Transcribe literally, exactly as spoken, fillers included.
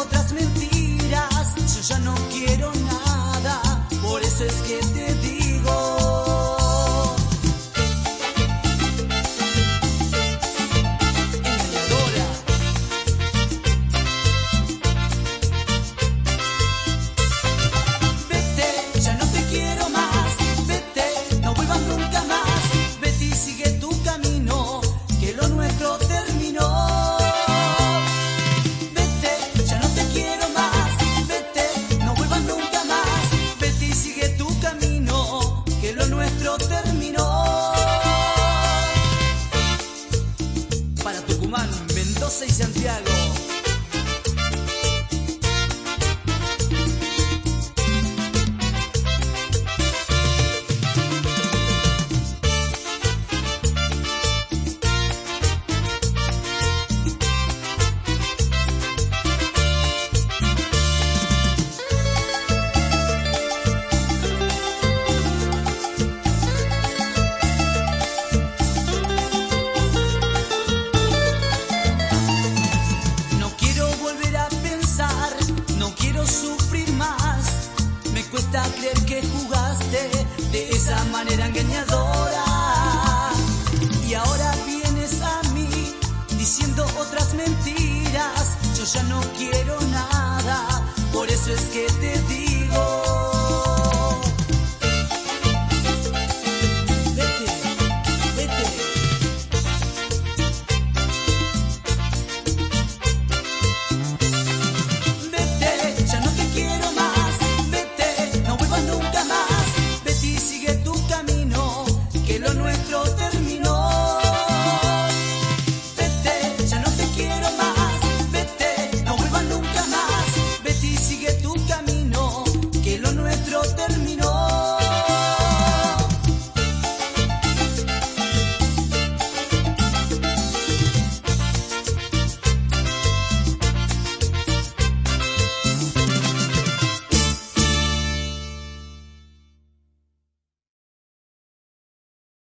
otras mentiras, yo ya no quiero nada, por eso es que te digo. Para Tucumán, Mendoza y Santiago. Sufrir más, me cuesta creer que jugaste de esa manera engañadora, y ahora vienes a mí diciendo otras mentiras, yo ya no quiero nada, por eso es que te digo.